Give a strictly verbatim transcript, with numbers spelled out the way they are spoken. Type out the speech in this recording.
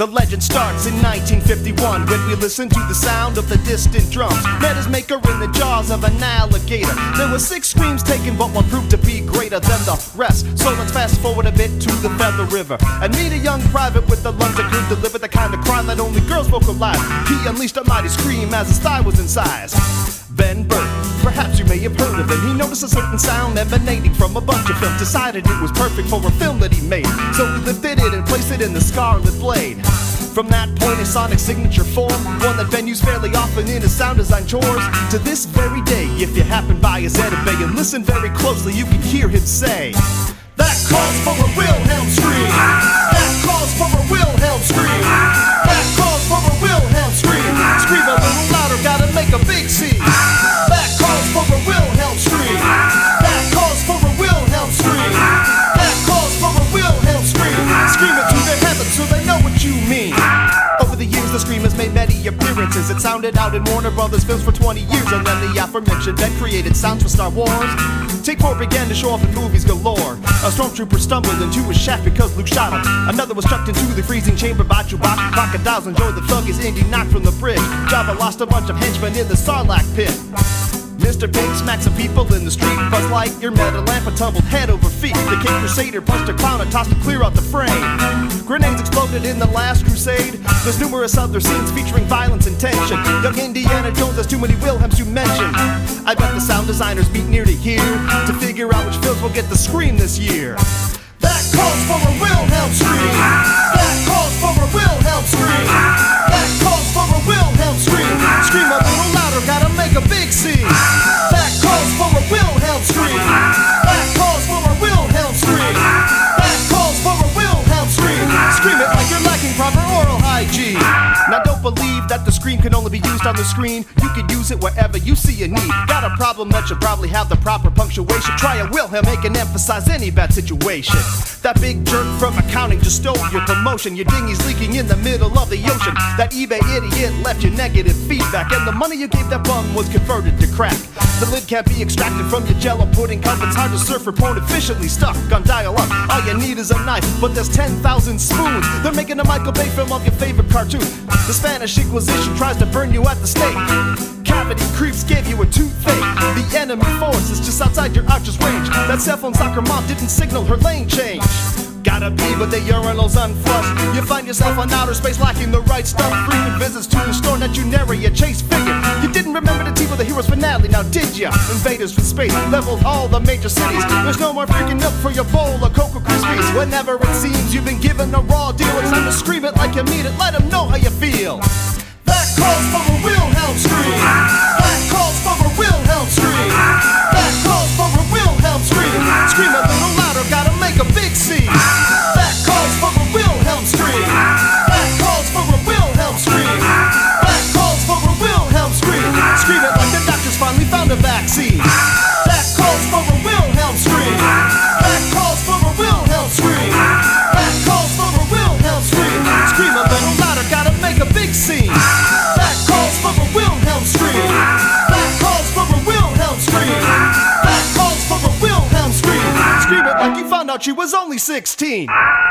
The legend starts in nineteen fifty-one when we listen to the sound of the distant drums. Met his maker in the jaws of an alligator. There were six screams taken, but one proved to be greater than the rest. So let's fast forward a bit to the Feather River and meet a young private with the lungs that could deliver the kind of cry that only girls vocalize. He unleashed a mighty scream as his thigh was incised. Ben Burtt, perhaps you may have heard of him. He noticed a certain sound emanating from a bunch of films. Decided it was perfect for a film that he made. So he lifted it and placed it in the Scarlet Blade. From that point, his sonic signature formed, one that Ben used fairly often in his sound design chores. To this very day, if you happen by his Edit Bay and listen very closely, you can hear him say, "That calls for a Wilhelm scream. That calls for a Wilhelm scream. That calls for a Wilhelm scream. Scream a little louder, gotta make a big scene. That calls for a Wilhelm scream. That calls for a Wilhelm scream. That calls for a Wilhelm scream. Scream it to the heavens so they know what you mean." Over the years, the Scream has made many appearances. It sounded out in Warner Brothers films for twenty years, and then the aforementioned Ben created sounds for Star Wars. Take four began to show off in movies galore. A stormtrooper stumbled into his shaft because Luke shot him. Another was chucked into the freezing chamber by Chewbacca. Crocodiles enjoyed the thug as Indy knocked from the bridge. Jabba lost a bunch of henchmen in the Sarlacc pit. Mister Pig smacked some people in the street. Buzz Lightyear met a lamp and tumbled head over feet. The King Crusader punched a clown and tossed him clear out the frame. Grenades exploded in the Last Crusade. There's numerous other scenes featuring violence and tension. Young Indiana Jones has too many Wilhelms to mention. I bet the sound designers meet near to here to figure out which films will get the Scream this year. That calls for a Wilhelm scream. That calls for a Wilhelm scream. That calls for a Wilhelm scream. Scream a little louder, gotta make a big scene. That calls for a Wilhelm scream. That calls for a Wilhelm scream. That calls for a Wilhelm scream. Scream it like you're lacking proper oral hygiene. Now don't believe that the Scream can only be used on the screen. You can use it wherever you see a need. Got a problem that should probably have the proper punctuation. Try a Wilhelm, it can emphasize any bad situation. That big jerk from accounting just stole your promotion. Your dinghy's leaking in the middle of the ocean. That eBay idiot left you negative feedback, and the money you gave that bum was converted to crack. The lid can't be extracted from your Jello pudding cup. It's hard to serve for porn efficiently stuck on dial-up. All you need is a knife, but there's ten thousand spoons. They're making a Michael Bay film of your favorite cartoon. The Spanish Inquisition tries to burn you at the stake. Cavity creeps gave you a toothache. The enemy force is just outside your archer's range. That cell phone soccer mom didn't signal her lane change. Gotta be, but the urinal's unflushed. You find yourself on outer space lacking the right stuff. Frequent visits to the store that you never a chase figure. You didn't remember the team of the hero's finale, now did ya? Invaders from space leveled all the major cities. There's no more freaking milk for your bowl of Cocoa Krispies. Whenever it seems you've been given a raw deal, it's time to scream it like you mean it. Let them know how you feel. That calls for a Wilhelm scream. That calls for a Wilhelm scream. That calls for a Wilhelm scream. Scream a little louder, gotta make a big scene. That calls for a Wilhelm scream. That calls for a Wilhelm scream. That calls for a Wilhelm scream. Scream it like the doctors finally found a vaccine. That calls for a Wilhelm scream. That calls for a Wilhelm scream. That calls for a Wilhelm scream. Scream a little louder, gotta make a big scene. That calls for a Wilhelm scream. That calls for a Wilhelm scream. That calls for a Wilhelm scream. Scream it like you found out she was only sixteen.